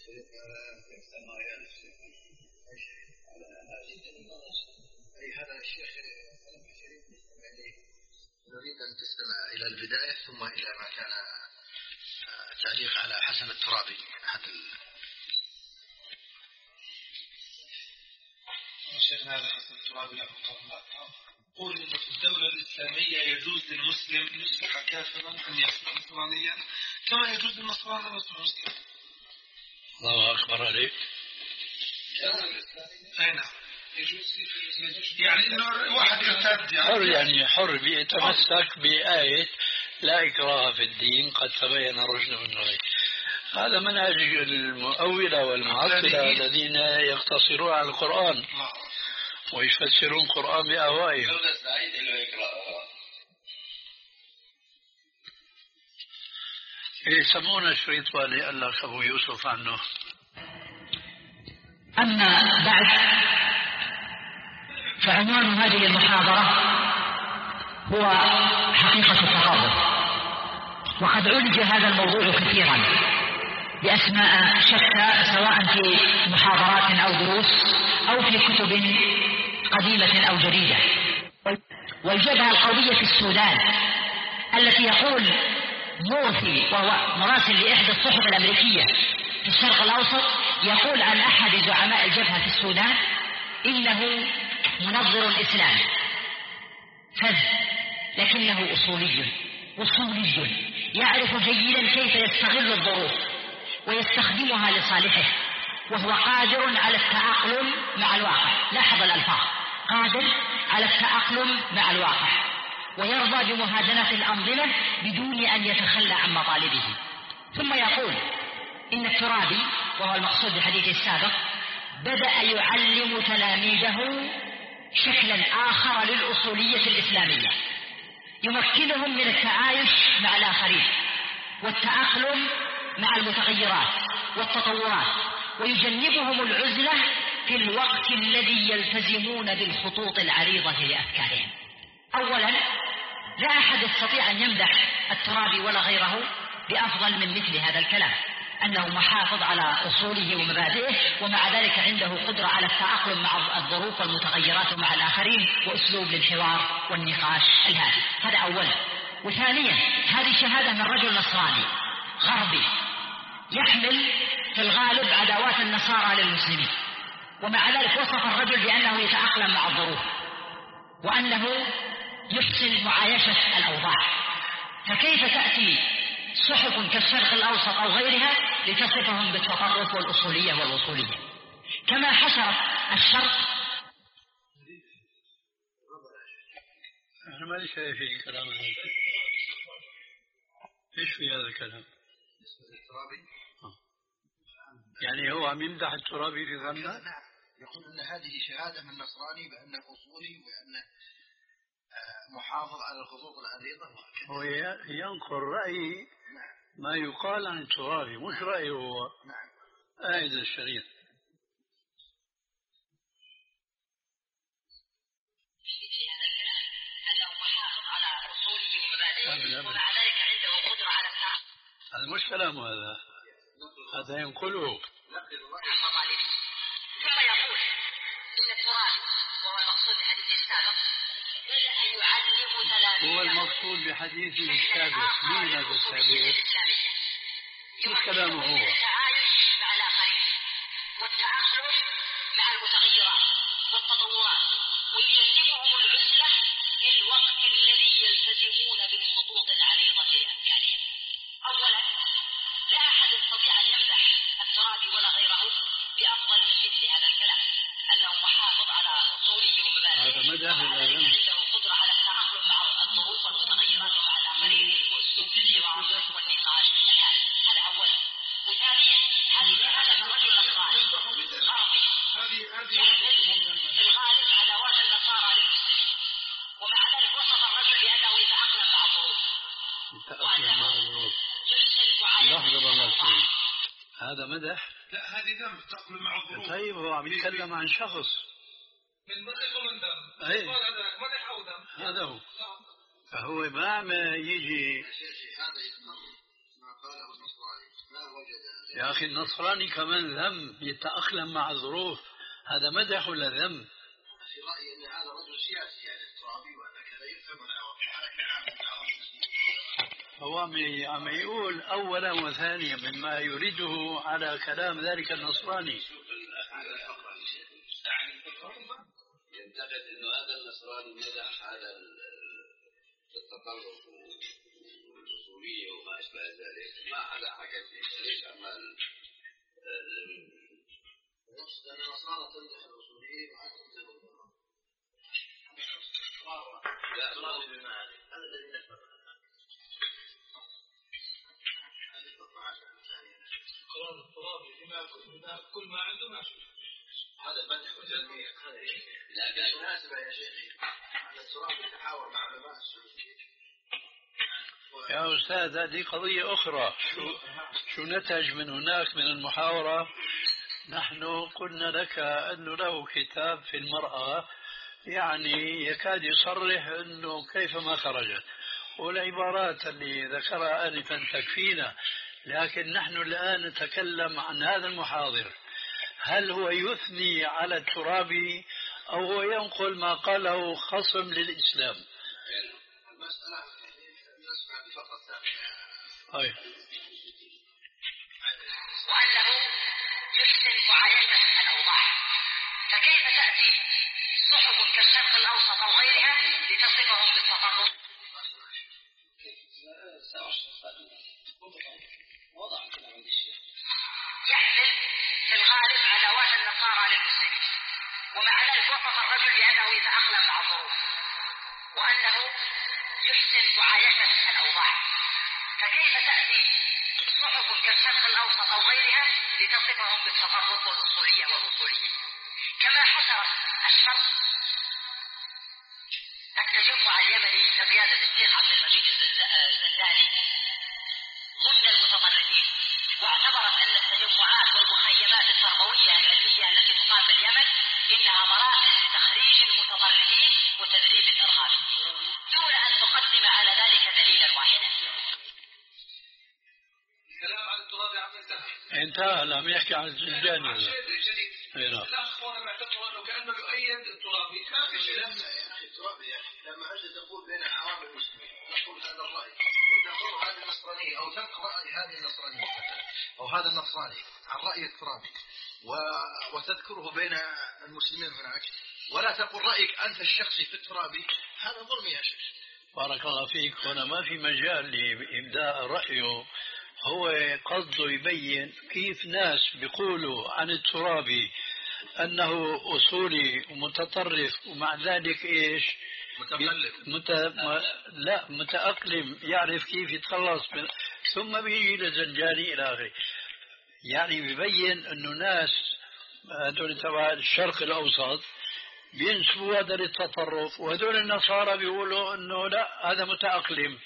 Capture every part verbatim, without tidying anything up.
أي هذا الشيخ نريد أن تستمع إلى البداية ثم إلى ما كان تعليق على حسن الترابي أحد شيخنا هذا حسن الترابي له يقول إن في الدولة الإسلامية يجوز للمسلم أن يصبح كافرا أن يصبح نصرانيا كما يجوز للنصراني أن يصبح مسلما. الله أكبر عليك. أي نعم يعني إنه واحد يرتد يعني حر يعني حر بيتمسك بآية لا إكراه في الدين قد تبين الرشد من الغي. هذا منهج المؤولة والمعطلة الذين يقتصرون على القرآن ويفسرون القرآن بأهوائهم. يسمون شريط والي قال لك أبو يوسف عنه. أما بعد فعنوان هذه المحاضرة هو حقيقة التقابل، وقد عالج هذا الموضوع كثيرا بأسماء شتى سواء في محاضرات أو دروس أو في كتب قديمة أو جديدة. والجبهة القومية في السودان التي يقول مورثي وهو مراسل لإحدى الصحف الأمريكية في الشرق الأوسط يقول عن أحد زعماء الجبهة في السودان إنه منظر إسلامي فذ لكنه أصولي أصولي يعرف جيدا كيف يستغل الظروف ويستخدمها لصالحه، وهو قادر على التأقلم مع الواقع. لاحظ الألفاظ، قادر على التأقلم مع الواقع ويرضى بمهادنة الأنظمة بدون أن يتخلى عن مطالبه. ثم يقول إن الترابي وهو المقصود بالحديث السابق بدأ يعلم تلاميذه شكلا آخر للأصولية الإسلامية يمكنهم من التعايش مع الآخرين والتأقلم مع المتغيرات والتطورات، ويجنبهم العزلة في الوقت الذي يلتزمون بالخطوط العريضة لأفكارهم. أولا، لا أحد يستطيع أن يمدح الترابي ولا غيره بأفضل من مثل هذا الكلام، أنه محافظ على أصوله ومبادئه ومع ذلك عنده قدرة على التأقلم مع الظروف والمتغيرات ومع الآخرين وأسلوب للحوار والنقاش الهادئ. هذا أولا. وثانيا، هذه شهادة من رجل نصراني غربي يحمل في الغالب عداوات النصارى للمسلمين، ومع ذلك وصف الرجل بأنه يتأقلم مع الظروف وأنه يحسن معايشة الأوضاع. فكيف تأتي صحف كالشرق الأوسط أو غيرها لتصفهم بالتطرف والأصولية والوصولية؟ كما حشرت الشرق. أنا ما لي شيء في كلام هذا. إيش في هذا الكلام؟ يعني هو عم يمدح الترابي في ظنه؟ نعم، يقول أن هذه شهادة من نصراني بأنه أصولي وأنه محافظ على الخطوط العريضة. هو ينقل رأي ما يقال عن الترابي مش رأيه هو. نعم. آيد الشريف. أنه محافظ على أصوله ومبادئه ومع ذلك عنده قدرة على التعامل. هذا مش كلام، هذا هذا ينقله. ثم يقول إن الترابي وهو المقصود بحديثه السابق بدأ يعلم تلاميذه. هو المقصود بحديثه السابق. مين هذا السابق؟ مش كلامه هو. التعايش مع الآخرين والتأقلم مع المتغيرات والتطورات، ويجنبهم العزلة في الوقت الذي يلتزمون بالخطوط العريضة لأفكارهم. أولا، لا أحد يستطيع أن يمدح الترابي ولا غيره بأفضل من مثل هذا الكلام، أنه محافظ على أصوله ومبادئه عنده قدرة على التأقلم مع الظروف والمتغيرات ومع الآخرين وأسلوب الحوار والنقاش الهادئ. هذا أولا. وثانيا، هذه هذا الرجل النصراني غربي يحمل في الغالب عداوات النصارى للمسلمين، ومع ذلك وصف الرجل بأنه يتأقلم مع الظروف. يتأقلم مع الظروف. لحظة بالله، هذا مدح؟ لا، هذه ذم تأقلم مع الظروف. طيب هو عم يتكلم عن شخص من مدح ومن ذم. أي مدح أو ذم. هذا هو. فهو ما عم يجي. هذا ما قاله النصراني ما هو وجد. يا أخي النصراني كمان ذم يتأقلم مع الظروف، هذا مدح ولا ذم؟ في رأيي أن هذا رجل سياسي يعني الترابي وأن كذا يفهم حركة عامة. هو عم يقول أولا وثانيا مما يريده على كلام ذلك النصراني. يعتقد انه هذا النصراني مدح هذا التطرف والاصوليه وما اشبه ذلك، ما حدا حكى فيه. ليش عمال نفس ان النصارى تمدح الاصوليه وما تمدح لا ما بما هذا الذي نفهم هذه القطعه الثانيه قرار الترابي بما كل ما عنده ماشي. هذا المدح والتنمية هذا لكن مناسبة يا شيخي أن التراب يتحاور مع علماء السعودية. يا أستاذ هذه قضية أخرى. شو شو نتج من هناك من المحاورة؟ نحن قلنا لك أنه له كتاب في المرأة يعني يكاد يصرح أنه كيفما خرجت، والعبارات اللي ذكرها آنفا تكفينا، لكن نحن الآن نتكلم عن هذا المحاضر. هل هو يثني على الترابي أو هو ينقل ما قاله خصم للإسلام؟ المسألة نسمع بفقط طيب. وأنه يحسن معايشة الأوضاع، فكيف تأتي صحف كالشرق الأوسط أو غيرها لتصفهم بالتطرف؟ يحمل في الغالب عداوات النصارى للمسلمين، ومع ذلك وصف الرجل بأنه يتأقلم مع الظروف وأنه يحسن معايشة الأوضاع، فكيف تأتي صحف كالشرق الأوسط أو غيرها لتصفهم بالتطرف والأصولية والوصولية؟ كما حصرت الشرق التجمع اليمني بقيادة الشيخ عبد المجيد الزنداني ضمن المتطرفين، واعتبرت أن التجمعات والمخيمات التربوية العلمية التي تقام في اليمن إنها مراحل لتخريج المتطرفين وتدريب الإرهاب، دون أن تقدم على ذلك دليلا واحدا. الكلام عن التراب عم ينتهي. انتهى، لم يحكي عن الزنداني. شيء جديد. الأخ هنا معتبر أنه كأنه يؤيد الترابي. ما في شيء. لما يا أخي الترابي يا أخي لما أنت تقول بين عوام المسلمين نقول هذا الرأي وتقول هذه النصرانية أو تنقل رأي هذه النصرانية أو هذا النصراني عن رأي الترابي و... وتذكره بين المسلمين هناك ولا تقول رأيك أنت الشخصي في الترابي، هذا ظلم يا شيخ. بارك الله فيك. هنا ما في مجال لإبداء رأيه، هو قصده يبين كيف ناس بيقولوا عن الترابي أنه أصولي ومتطرف ومع ذلك إيش متقلب مت... م... لا متأقلم، يعرف كيف يتخلص من... ثم بيجي لزنجاني إلى آخره. يعني بيبين أنه ناس هذول تبع الشرق الأوسط بينسبوا هذا للتطرف، وهذول النصارى بيقولوا أنه لا هذا متأقلم.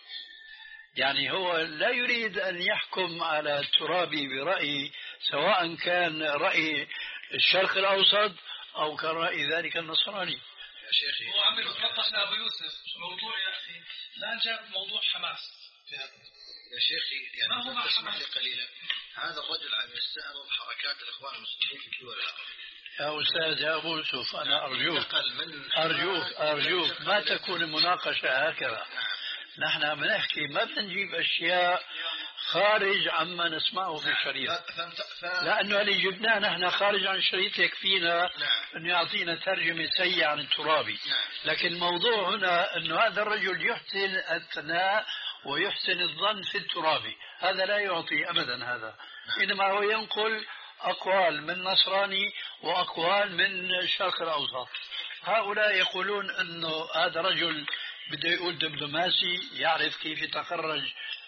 يعني هو لا يريد أن يحكم على الترابي برأي سواء كان رأي الشرق الأوسط أو كان رأي ذلك النصراني. يا شيخي هو عم يتوضح لأبو يوسف موضوع يا أخي لا جاب موضوع حماس في هذا يا شيخي. يعني ما هو تسمح لي قليلا، هذا الرجل عم يستعرض حركات الإخوان المسلمين في الدول العربية. يا أستاذ يا أبو يوسف أنا أرجوك أرجوك أرجوك ما تكون المناقشة هكذا. نحن بنحكي ما بنجيب أشياء خارج عما نسمعه في الشريط، لأنه اللي جبناه نحن خارج عن الشريط يكفينا أنه يعطينا ترجمة سيئة عن الترابي. لكن الموضوع هنا أنه هذا الرجل يحسن الثناء ويحسن الظن في الترابي، هذا لا يعطي أبدا هذا، إنما هو ينقل أقوال من نصراني وأقوال من الشرق الأوسط. هؤلاء يقولون أنه هذا رجل بده يقول دبلوماسي يعرف كيف يتخرج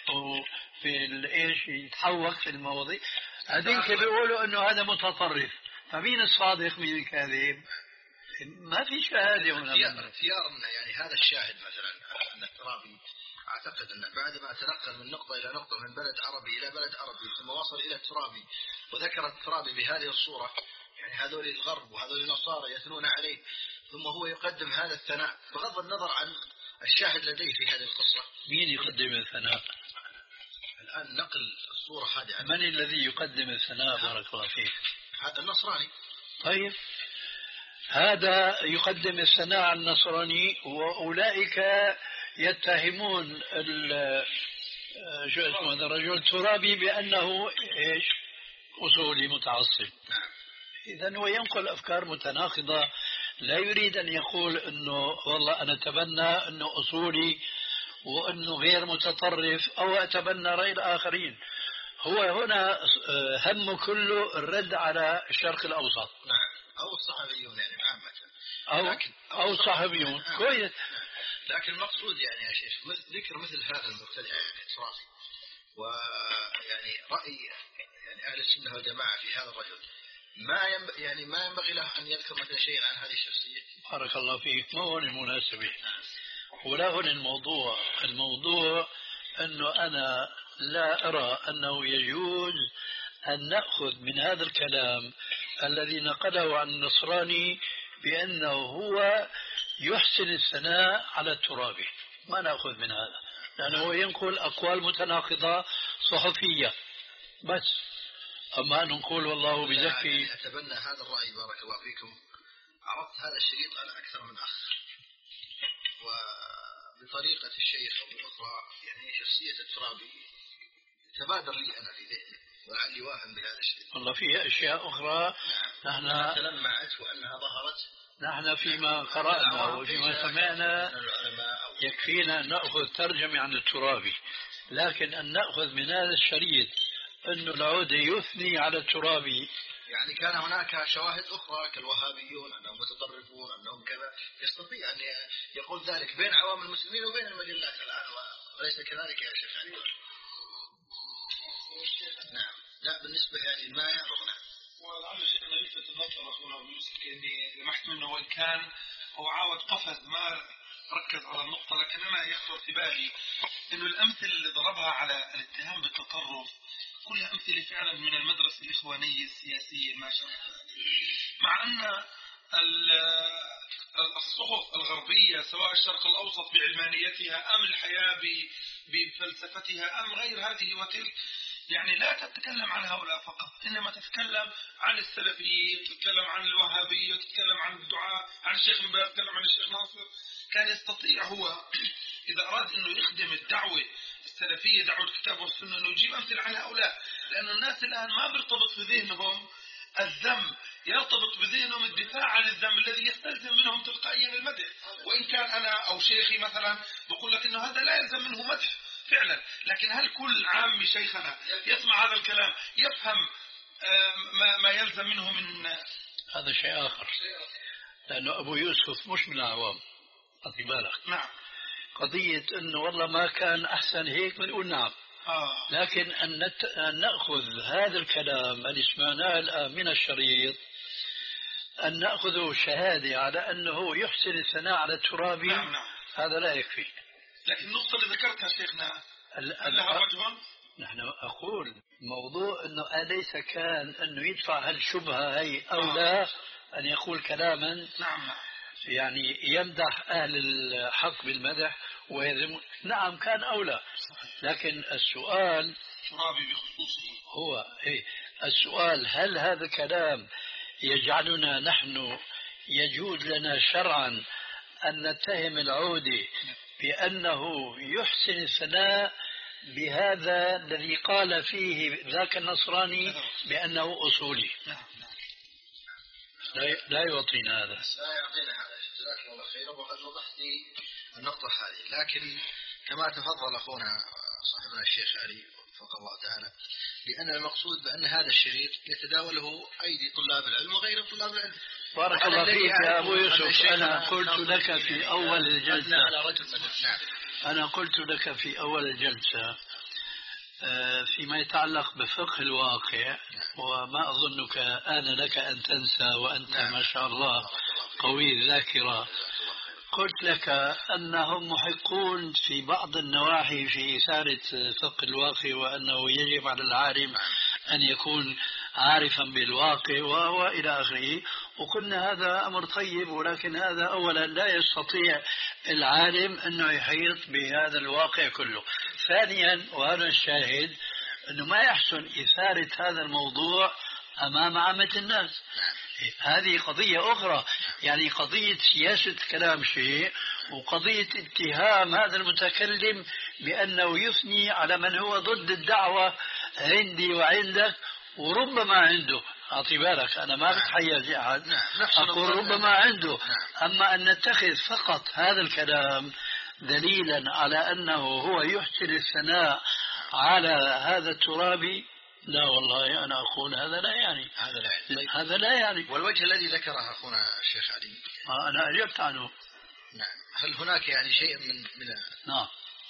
في الايش يتحوك في المواضيع، هذين بيقولوا انه هذا متطرف. فمين الصادق مين الكاذب؟ ما في شهاده هنا. اختيارنا يعني هذا الشاهد مثلا ان الترابي اعتقد انه بعد ما تنقل من نقطه الى نقطه من بلد عربي الى بلد عربي ثم وصل الى الترابي وذكر الترابي بهذه الصوره، يعني هذول الغرب وهذول النصارى يثنون عليه، ثم هو يقدم هذا الثناء بغض النظر عن الشاهد لديه في هذه القصة. مين يقدم الثناء؟ الآن نقل الصورة هذه عن من الذي يقدم الثناء بارك الله فيك؟ هذا النصراني. طيب هذا يقدم الثناء على النصراني، وأولئك يتهمون شو اسمه هذا الرجل الترابي بأنه إيش؟ أصولي متعصب. نعم. إذن هو ينقل أفكار متناقضة، لا يريد أن يقول أنه والله أنا أتبنى أنه أصولي وأنه غير متطرف أو أتبنى رأي الآخرين. هو هنا هم كله الرد على الشرق الأوسط. نعم. أو الصحابيون يعني عامة. أو لكن أو الصحابيون كويس. لكن المقصود يعني يا شيخ ذكر مثل هذا المبتدع الإسرائيلي ويعني رأي يعني أهل السنة والجماعة في هذا الرجل ما ينب... يعني ما ينبغي له أن يذكر مثلا شيء عن هذه الشخصية. بارك الله فيك. ما هو المناسبة ولا هو الموضوع. الموضوع أنه أنا لا أرى أنه يجوز أن نأخذ من هذا الكلام الذي نقله عن النصراني بأنه هو يحسن الثناء على الترابي. ما نأخذ من هذا لأنه هو ينقل أقوال متناقضة صحفية بس. أما نقول والله بزكي يعني أتبنى هذا الرأي بارك الله فيكم. عرضت هذا الشريط على أكثر من أخ وبطريقة الشيخ أو بأخرى يعني شخصية الترابي تبادر لي أنا في ذهني ولعلي واهم بهذا الشيء. والله فيها أشياء أخرى نحن تلمعت وأنها ظهرت. نحن فيما قرأنا وفيما سمعنا يكفينا أن نأخذ ترجمة عن الترابي، لكن أن نأخذ من هذا الشريط أنه العودة يثني على الترابي. يعني كان هناك شواهد أخرى كالوهابيون أنهم متطرفون أنهم كذا، يستطيع أن يقول ذلك بين عوام المسلمين وبين المجلات الآن، وليس كذلك يا شيخ علي. نعم. لا بالنسبة يعني ما يعرفنا. ولعل شيخنا يلفت النظر أخونا أبو يوسف كأني لمحت منه وإن كان هو عاود قفز ما ركز على النقطة، لكن أنا يخطر في بالي إنه الأمثلة اللي ضربها على الاتهام بالتطرف كلها أمثلة فعلا من المدرسة الإخوانية السياسية ما شاء الله، مع أن الصحف الغربية سواء الشرق الأوسط بعلمانيتها أم الحياة بفلسفتها أم غير هذه وتلك يعني لا تتكلم عن هؤلاء فقط، إنما تتكلم عن السلفيين، تتكلم عن الوهابية، تتكلم عن الدعاء، عن الشيخ مبارك، تتكلم عن الشيخ ناصر. كان يستطيع هو إذا أراد أنه يخدم الدعوة السلفية دعوة الكتاب والسنة أنه يجيب أمثلة عن هؤلاء، لأن الناس الآن ما بيرتبط في ذهنهم الذم، يرتبط بذهنهم الدفاع عن الذم الذي يستلزم منهم تلقائيا المدح. وإن كان أنا أو شيخي مثلا بقول لك أنه هذا لا يلزم منه مدح فعلا، لكن هل كل عام شيخنا يسمع هذا الكلام يفهم ما, ما يلزم منه من هذا شيء آخر؟ لأنه أبو يوسف مش من العوام، أعطي بالك. نعم. قضية أنه والله ما كان أحسن هيك بنقول نعم. آه. لكن أن, نت... أن نأخذ هذا الكلام اللي سمعناه الآن من الشريط أن نأخذه شهادة على أنه يحسن الثناء على الترابي. نعم نعم. هذا لا يكفي. لكن النقطة اللي ذكرتها شيخنا هل لها وجه؟ نحن أقول موضوع أنه أليس كان أنه يدفع هالشبهة هي أو آه. لا أن يقول كلاما نعم يعني يمدح أهل الحق بالمدح ويذم. نعم كان أولى، لكن السؤال ترابي بخصوصه هو إيه السؤال هل هذا كلام يجعلنا نحن يجوز لنا شرعا أن نتهم العودة بأنه يحسن الثناء بهذا الذي قال فيه ذاك النصراني بأنه أصولي؟ لا لا يعطينا هذا. لا يعطينا هذا. جزاكم الله خيرا وقد وضحت النقطة هذه، لكن كما تفضل أخونا صاحبنا الشيخ علي وفق الله تعالى، لأن المقصود بأن هذا الشريط يتداوله أيدي طلاب العلم وغير طلاب العلم. بارك الله فيك يا أبو يوسف. أنا قلت لك في أول الجلسة أنا قلت لك في أول الجلسة فيما يتعلق بفقه الواقع، وما أظنك آن لك أن تنسى وأنت ما شاء الله قوي الذاكرة، قلت لك أنهم محقون في بعض النواحي في إثارة فقه الواقع، وأنه يجب على العالم أن يكون عارفا بالواقع وإلى آخره. وقلنا هذا أمر طيب، ولكن هذا أولا لا يستطيع العالم أنه يحيط بهذا الواقع كله. ثانيا وهذا الشاهد أنه ما يحسن إثارة هذا الموضوع أمام عامة الناس. هذه قضية أخرى، يعني قضية سياسة كلام شيء، وقضية اتهام هذا المتكلم بأنه يثني على من هو ضد الدعوة عندي وعندك، وربما عنده. أعطي بالك أنا ما بتحيز أحد، أقول ربما عنده. أما أن نتخذ فقط هذا الكلام دليلا على أنه هو يحسن الثناء على هذا الترابي، لا والله أنا أقول هذا لا يعني. هذا لا يعني. طيب. هذا لا يعني. والوجه الذي ذكره أخونا الشيخ علي أنا أجبت عنه. نعم. هل هناك يعني شيء من من نعم.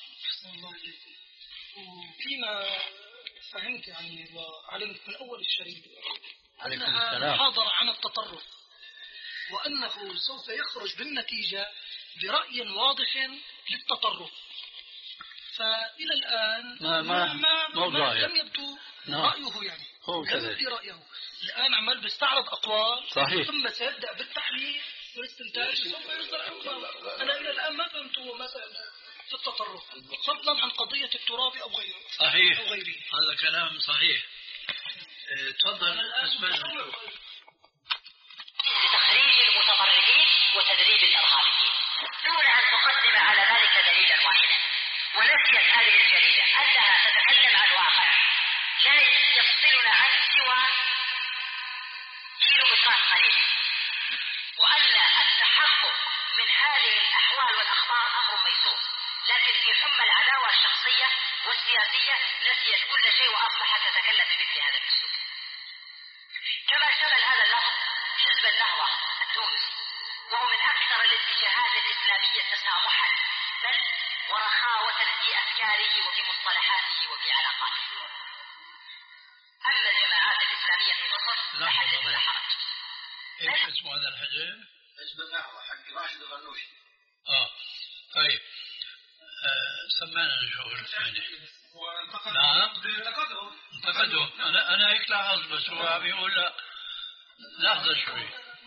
فيما فهمت يعني وعلمت من أول الشريط أنها محاضرة عن التطرف، وأنه سوف يخرج بالنتيجة برأي واضح للتطرف. فإلى الآن ما ما, ما, ما, ما لم يبدو نعم. رأيه يعني هو كذا رأيه. الآن عمال بيستعرض أقوال صحيح. ثم سيبدأ بالتحليل والاستنتاج سوف يصدر حكمه. أنا إلى الآن ما فهمت ما في التطرف فضلا عن قضية التراب أو غيره. صحيح أو غيره. هذا كلام صحيح. تفضل اسمع. لتخريج المتطرفين وتدريب الإرهابيين دون أن تقدم على ذلك دليلا واحدا. ونسيت هذه الجريدة أنها تتكلم عن واقع لا يفصلنا عنه سوى كيلومترات قليلة، وأن التحقق من هذه الأحوال والأخبار أمر ميسور، لكن في حمى العداوة الشخصية والسياسية نسيت كل شيء وأصبحت تتكلم بمثل هذا الأسلوب. كما شمل هذا اللفظ حزب النهضة التونسي، وهو من أكثر الاتجاهات الإسلامية تسامحا بل ورخاوة في أفكاره وفي مصطلحاته وفي علاقاته. أما الجماعات الإسلامية في مصر فحدث ولا حرج. ايش اسمه هذا الحزب؟ حزب النهضة حق راشد الغنوشي. اه طيب آه سمعنا نشوف الثاني. نعم انتقدوا. انا انا هيك لاحظ، بس هو عم يقول لا لحظة شوي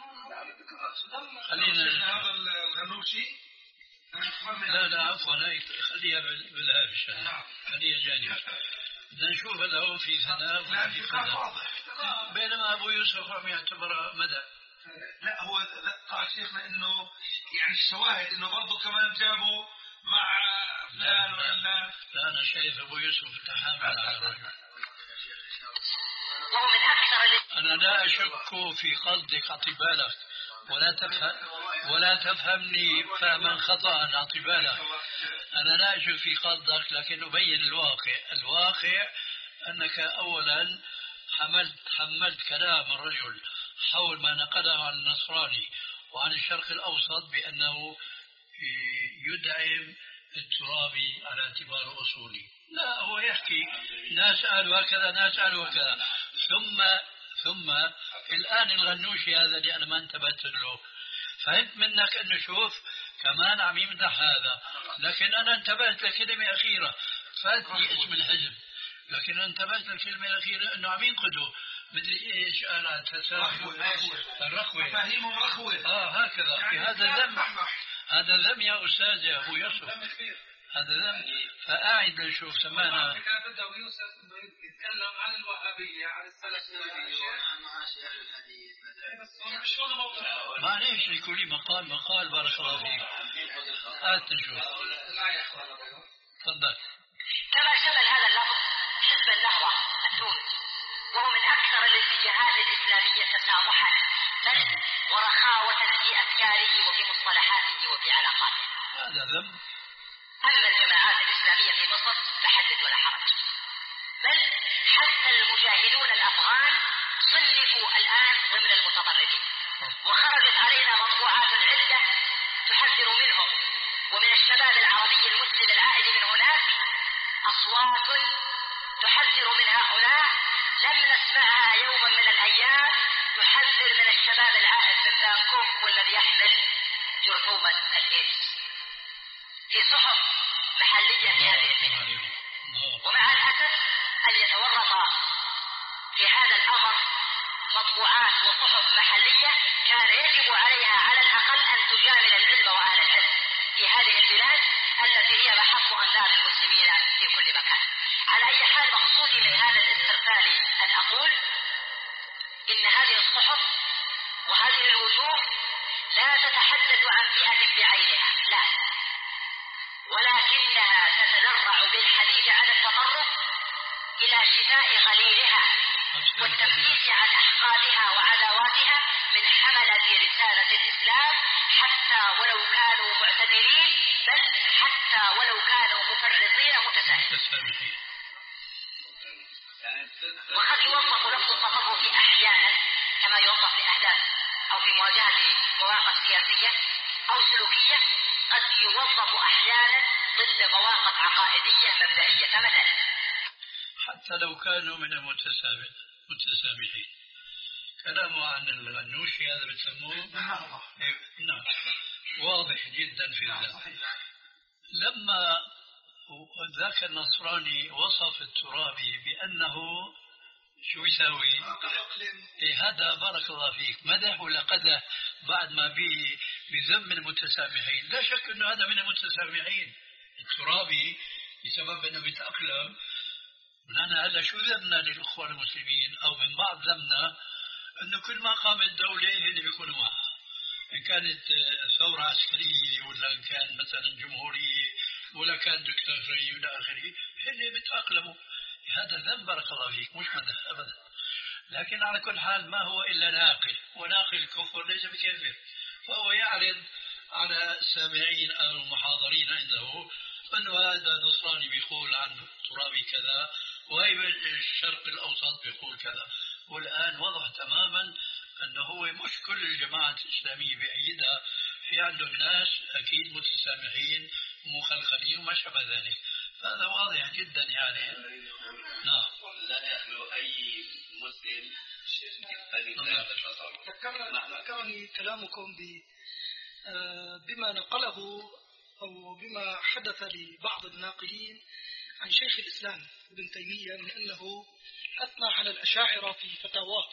خلينا. هذا الغنوشي لا لا عفوا خليها بالهامش، خليها جانب. بدنا نشوف هذا هو في ثناء ولا في ثناء، بينما ابو يوسف عم يعتبر مدى. لا هو قال شيخنا انه يعني الشواهد انه برضه كمان جابوا مع فلان ولا لا. انا شايف ابو يوسف تحامل على الرجل. انا لا اشك في قصدك، اعطي بالك ولا تفهم ولا تفهمني فهما خطأ. اعطي بالك انا لا اشك في قصدك، لكن ابين الواقع. الواقع انك اولا حملت حملت كلام الرجل حول ما نقله عن النصراني وعن الشرق الأوسط بأنه يدعم الترابي على اعتباره أصولي. لا، هو يحكي ناس قالوا هكذا ناس قالوا هكذا. ثم ثم الآن الغنوشي هذا اللي أنا ما انتبهت له فهمت منك أنه شوف كمان عم يمدح هذا، لكن أنا انتبهت لكلمة أخيرة فاتني اسم الحزب، لكن انتبهت للكلمة الأخيرة أنه عم ينقدوا مدري إيش قالت الرخوة مفاهيمهم رخوة. آه هكذا يعني هذا ذم، هذا ذم يا أستاذ يا أبو يوسف، هذا ذم. فقاعد نشوف سمعنا كان بده أبو يوسف يتكلم عن الوهابية عن السلفية عن معاشي أهل الحديث معليش لكل مقال مقال. بارك الله فيك. هات نشوف. تفضل. كما شمل هذا اللفظ حزب النهضة التونسي، وهو من أكثر الاتجاهات الإسلامية تسامحا بل ورخاوة في أفكاره وفي مصطلحاته وفي علاقاته. هذا ذم. أما الجماعات الإسلامية في مصر فحدث ولا حرج، بل حتى المجاهدون الأفغان صنفوا الآن ضمن المتطرفين، وخرجت علينا مطبوعات عدة تحذر منهم، ومن الشباب العربي المسلم العائد من هناك أصوات تحذر من هؤلاء لم نسمعها يوما من الأيام تحذر من الشباب العائد من بانكوك والذي يحمل جرثومة الإيدز في صحف محلية في هذه البلاد. ومع الأسف أن يتورط في هذا الأمر مطبوعات وصحف محلية كان يجب عليها على الأقل أن تجامل العلم وأهل العلم في هذه البلاد التي هي محط أنظار المسلمين في كل مكان. على أي حال مقصودي من هذا الاسترسال أن أقول إن هذه الصحف وهذه الوجوه لا تتحدث عن فئة بعينها، لا، ولكنها تتذرع بالحديث عن التطرف إلى شفاء غليلها والتفتيش عن أحقادها وعداواتها من حملة رسالة الإسلام، حتى ولو كانوا معتدلين، بل حتى ولو كانوا مفرطين متساهلين. وقد يوظف لفظ التطرف أحيانا كما يوظف لأهداف أو في مواجهة مواقف سياسية أو سلوكية، قد يوظف أحيانا ضد مواقف عقائدية مبدئية مثلا، حتى لو كانوا من المتسامحين. كلامه عن الغنوشي هذا بسموه نعم واضح جدا في ذلك. لما ذاك النصراني وصف الترابي بأنه شو يساوي؟ إيه هذا بارك الله فيك مدح ولا قدح بعد ما بي بذم المتسامحين؟ لا شك أنه هذا من المتسامحين الترابي بسبب أنه بيتأقلم. نحن هلا شو ذمنا للأخوة المسلمين أو من بعض ذمنا أنه كل ما قامت دولة هن بيكونوا معها، إن كانت ثورة عسكرية ولا إن كان مثلا جمهورية ولا كان دكتاتورية ولا آخره، هن بيتأقلموا. هذا ذنب بارك الله فيك مش مدح أبدا. لكن على كل حال ما هو إلا ناقل، وناقل الكفر ليس بكافر، فهو يعرض على السامعين أو المحاضرين عنده أنه هذا نصراني بيقول عن ترابي كذا، وهي الشرق الأوسط بيقول كذا. والآن وضح تماما أنه هو مش كل الجماعة الإسلامية بأيدها، في عندهم ناس أكيد متسامحين ومخلخلين وما شابه ذلك. فهذا واضح جدا يعني. نعم. لا يخلو أي مسلم من ذكرني كلامكم بما نقله أو بما حدث لبعض الناقلين عن شيخ الإسلام ابن تيمية من أنه أثنى على الأشاعرة في فتاواه،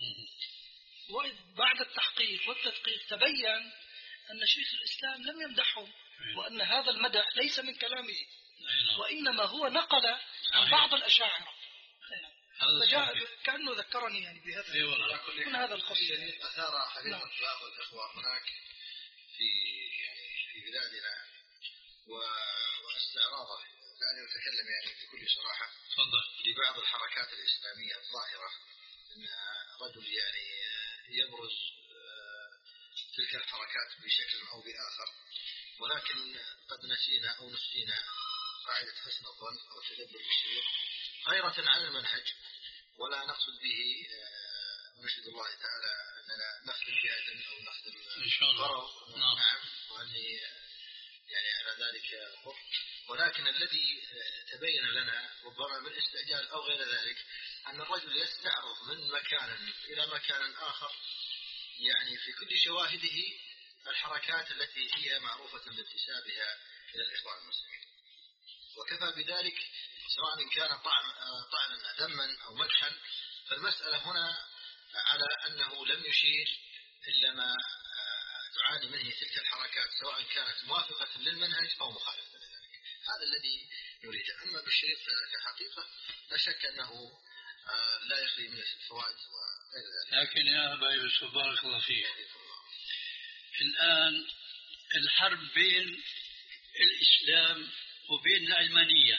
وبعد التحقيق والتدقيق تبين أن شيخ الإسلام لم يمدحهم، وأن هذا المدح ليس من كلامه وإنما هو نقل عن بعض الأشاعرة. فجاء كأنه ذكرني يعني بهذا من هذا القبيل. أثار حديث بعض الإخوة هناك في يعني في بلادنا واستعراضه، لأني أتكلم يعني بكل صراحة في بعض الحركات الإسلامية الظاهرة أن رجل يعني يبرز تلك الحركات بشكل أو بآخر، ولكن قد نسينا أو نسينا قاعدة حسن الظن أو تدبر الشيء غيرة عن المنهج، ولا نقصد به ونشهد الله تعالى أننا نخدم جهة أو نخدم غرض. نعم، وأني يعني على ذلك أمر، ولكن الذي تبين لنا ربما بالاستعجال أو غير ذلك أن الرجل يستعرض من مكان إلى مكان آخر يعني في كل شواهده الحركات التي هي معروفة بانتسابها إلى الإخوان المسلمين، وكفى بذلك سواء كان طعن طعنا ذما أو مدحا. فالمسألة هنا على أنه لم يشير إلا ما تعاني منه تلك الحركات سواء كانت موافقة للمنهج أو مخالفة لذلك. هذا الذي يريد. أما بالشريط كحقيقة لا شك أنه لا يخلي من الفوائد وغير ذلك. لكن يا أبا يوسف بارك الله فيك، الآن الحرب بين الإسلام وبين العلمانية،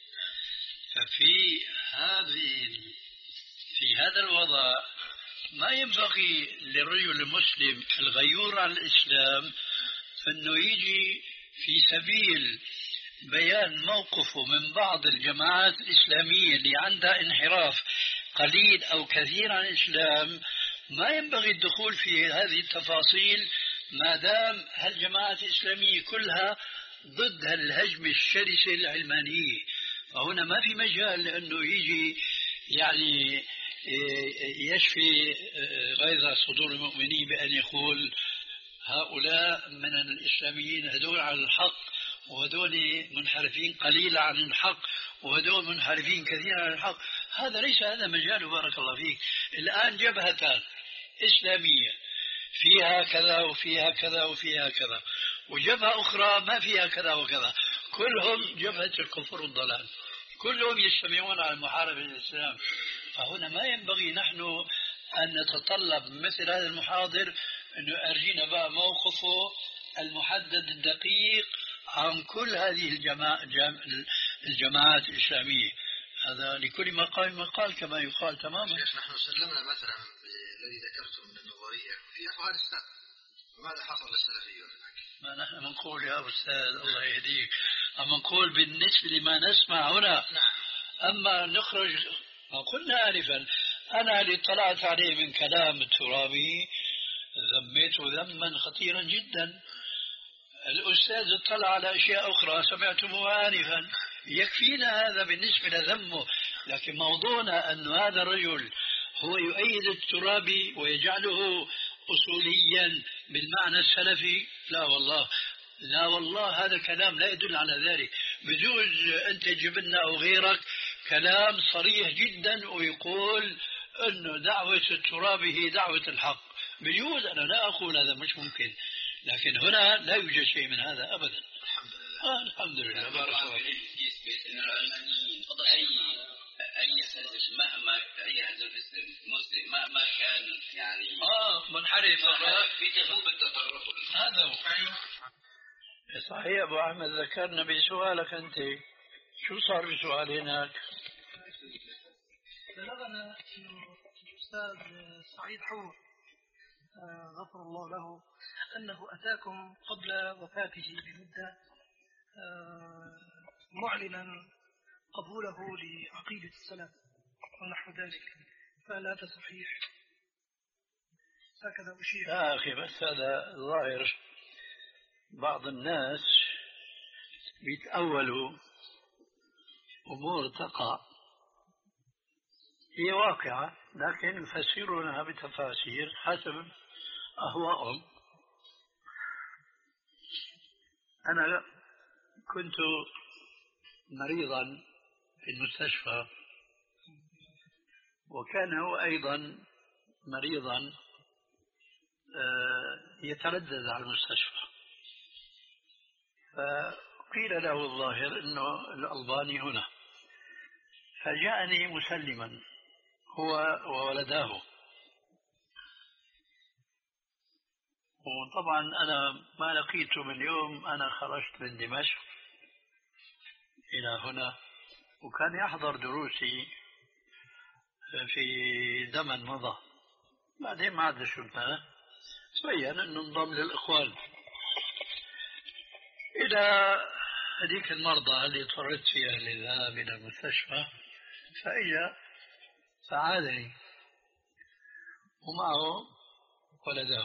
ففي هذه في هذا الوضع ما ينبغي للرجل المسلم الغيور على الإسلام أنه يجي في سبيل بيان موقفه من بعض الجماعات الإسلامية اللي عندها انحراف قليل أو كثير عن الإسلام، ما ينبغي الدخول في هذه التفاصيل ما دام هالجماعات الإسلامية كلها ضد هالهجمة الشرسة العلمانية. فهنا ما في مجال لأنه يجي يعني يشفي غيظ صدور المؤمنين بأن يقول هؤلاء من الإسلاميين هدول على الحق وهدول منحرفين قليلا عن الحق وهدول منحرفين كثيرا عن الحق. هذا ليس هذا مجاله بارك الله فيك. الآن جبهتان إسلامية فيها كذا وفيها كذا وفيها كذا، وجبهة أخرى ما فيها كذا وكذا، كلهم جبهة الكفر والضلال، كلهم يجتمعون على محاربة الإسلام. فهنا ما ينبغي نحن أن نتطلب مثل هذا المحاضر أنه أرجينا بقى موقفه المحدد الدقيق عن كل هذه الجماع الجماعات الإسلامية. هذا لكل مقام مقال كما يقال تماما. نحن سلمنا مثلا الذي ذكرته من النظرية في أفغانستان، وماذا حصل للسلفيين؟ ما نحن نقول يا أستاذ الله يهديك، أما نقول بالنسبة لما نسمع هنا. أما نخرج ما قلنا آنفا، أنا اللي اطلعت عليه من كلام الترابي ذميته ذما خطيرا جدا. الأستاذ اطلع على أشياء أخرى سمعتموها آنفا، يكفينا هذا بالنسبة لذمه. لكن موضوعنا أن هذا الرجل هو يؤيد الترابي ويجعله أصوليا بالمعنى السلفي، لا والله، لا والله، هذا كلام لا يدل على ذلك. بجوز أنت تجيب لنا أو غيرك كلام صريح جدا ويقول أنه دعوة الترابي هي دعوة الحق، بجوز، أنا لا أقول هذا مش ممكن، لكن هنا لا يوجد شيء من هذا أبدا. الحمد لله. آه الحمد لله. بارك الله فيك. أي حزب مهما أي حزب مسلم مهما كان يعني آه منحرف في تغلب التطرف، هذا هو. صحيح أبو أحمد، ذكرنا بسؤالك أنت، شو صار بسؤال هناك؟ بلغنا أنه الأستاذ سعيد حور غفر الله له أنه أتاكم قبل وفاته بمدة معلنا قبوله لعقيدة السلف ونحو ذلك، فلا تصحيح هكذا أشير. يا أخي بس هذا ظاهر، بعض الناس بيتأولوا أمور تقع هي واقعة لكن يفسرونها بتفاسير حسب أهواءهم. أنا كنت مريضا في المستشفى، وكان هو أيضا مريضا يتردد على المستشفى، فقيل له الظاهر أنه الألباني هنا، فجاءني مسلما هو وولداه. وطبعا أنا ما لقيته من يوم أنا خرجت من دمشق إلى هنا، وكان يحضر دروسي في زمن مضى، بعدين ما عاد شفناه، تبين أنه انضم للإخوان. إلى هذيك المرضى اللي اضطريت فيها للذهاب إلى المستشفى، فإجا فعادني ومعه ولداه،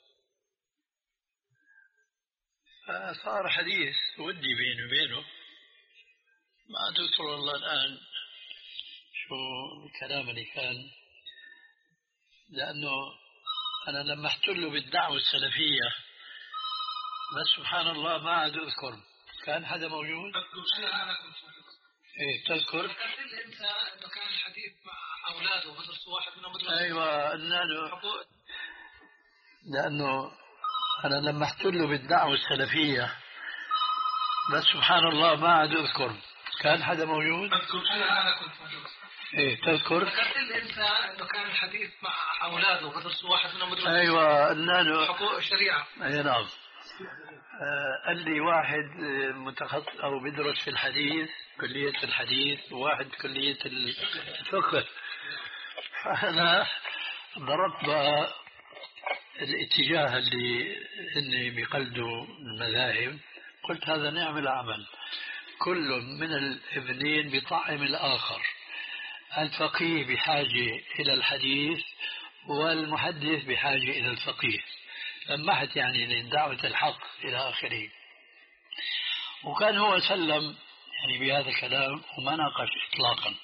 فصار حديث ودي بيني وبينه، ما أذكر والله الآن شو الكلام اللي كان، لأنه أنا لما احتل بالدعوة السلفية بس سبحان الله ما عاد أذكر، كان حدا موجود؟ أنا كنت إيه تذكر؟ ذكرت لي أنت أنه كان الحديث مع أولاده مدرسة واحد منهم مدرسة. أيوة أنه لأنه أنا لما احتل بالدعوة السلفية بس سبحان الله ما عاد أذكر، كان حدا موجود؟ أذكر أنا كنت موجود. إيه تذكر؟ ذكرت لي أنت أنه كان الحديث مع أولاده مدرسة واحد منهم مدرسة. أيوة أنه حقوق الشريعة. أي نعم. آه قال لي واحد متخصص أو بيدرس في الحديث كلية الحديث، وواحد كلية الفقه، فأنا ضربت بقى الاتجاه اللي هن بيقلدوا المذاهب، قلت هذا نعمل عمل، كل من الابنين بطعم الآخر، الفقيه بحاجة إلى الحديث والمحدث بحاجة إلى الفقيه، لمحت يعني لدعوة الحق إلى آخره. وكان هو سلم يعني بهذا الكلام وما ناقش إطلاقا.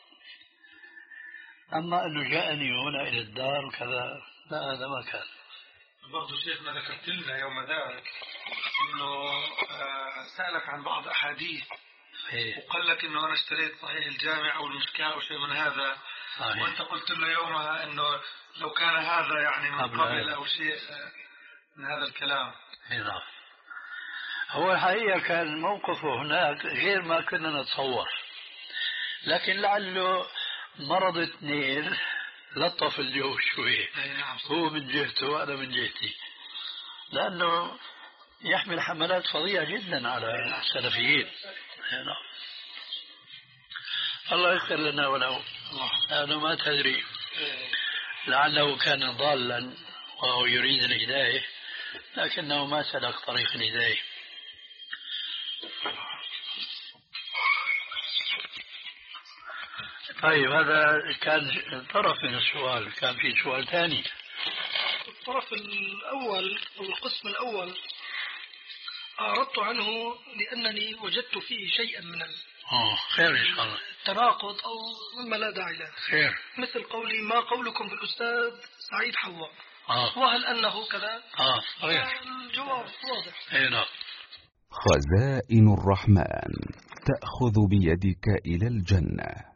أما أنه جاءني هنا إلى الدار وكذا لا، هذا ما كان. برضو شيخنا ذكرت لنا يوم ذاك أنه سألك عن بعض أحاديث إيه؟ وقال لك أنه أنا اشتريت صحيح الجامع أو المشكاة أو شيء من هذا. صحيح. وأنت قلت له يومها أنه لو كان هذا يعني من قبل أو شيء من هذا الكلام. نعم. هو الحقيقة كان موقفه هناك غير ما كنا نتصور، لكن لعله مرض اثنين لطف الجو شوي، هو من جهته وأنا من جهتي، لأنه يحمل حملات فظيعة جدا على السلفيين. الله يغفر لنا وله. أنا ما تدري، لعله كان ضالا وهو يريد الهداية لكنه ما سلك طريق الهداية. طيب هذا كان طرف من السؤال، كان في سؤال ثاني. الطرف الأول أو القسم الأول أعرضت عنه لأنني وجدت فيه شيئا من آه خير إن شاء الله التناقض أو مما لا داعي له. خير. مثل قولي ما قولكم بالأستاذ سعيد حواء، آه. وهل أنه كذا؟ آه صحيح. الجواب واضح. أي نعم. خزائن الرحمن تأخذ بيدك إلى الجنة.